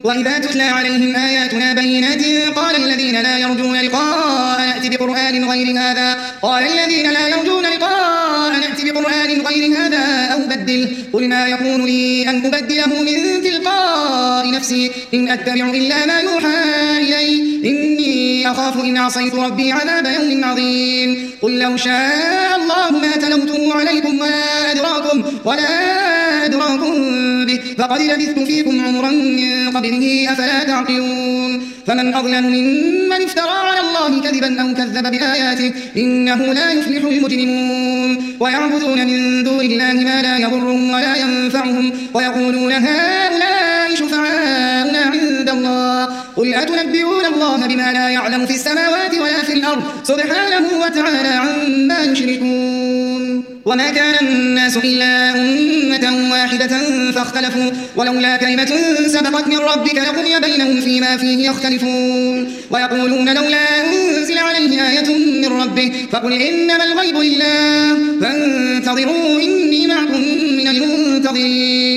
وإذا تتلى عليهم آياتنا بينات قال الذين لا يرجون لقاء نأتي بقرآن غير هذا أو بدله قل ما يكون لي أن أبدله من تلقاء نفسي إن أتبع إلا ما يوحى إلي إني أخاف إن عصيت ربي عذاب يوم عظيم قل لو شاء الله ما تلوته عليكم ولا أدراكم به فقد لبثت فيكم عمرا من قبله أفلا تعقلون فمن أظلم ممن افترى على الله كذبا أو كذب بآياته إنه لا يفلح المجرمون ويعبدون من دون الله ما لا يضرهم ولا ينفعهم ويقولون هؤلاء شفعاؤنا عند الله قل أتنبئون الله بما لا يعلم في السماوات ولا في الأرض سبحانه وتعالى عما يشركون وما كان الناس إلا أمة واحدة فاختلفوا ولولا كلمة سبقت من ربك لقضي بينهم فيما فيه يختلفون ويقولون لولا أنزل عليه آية من ربه فقل إنما الغيب لله فانتظروا إني معكم من المنتظرين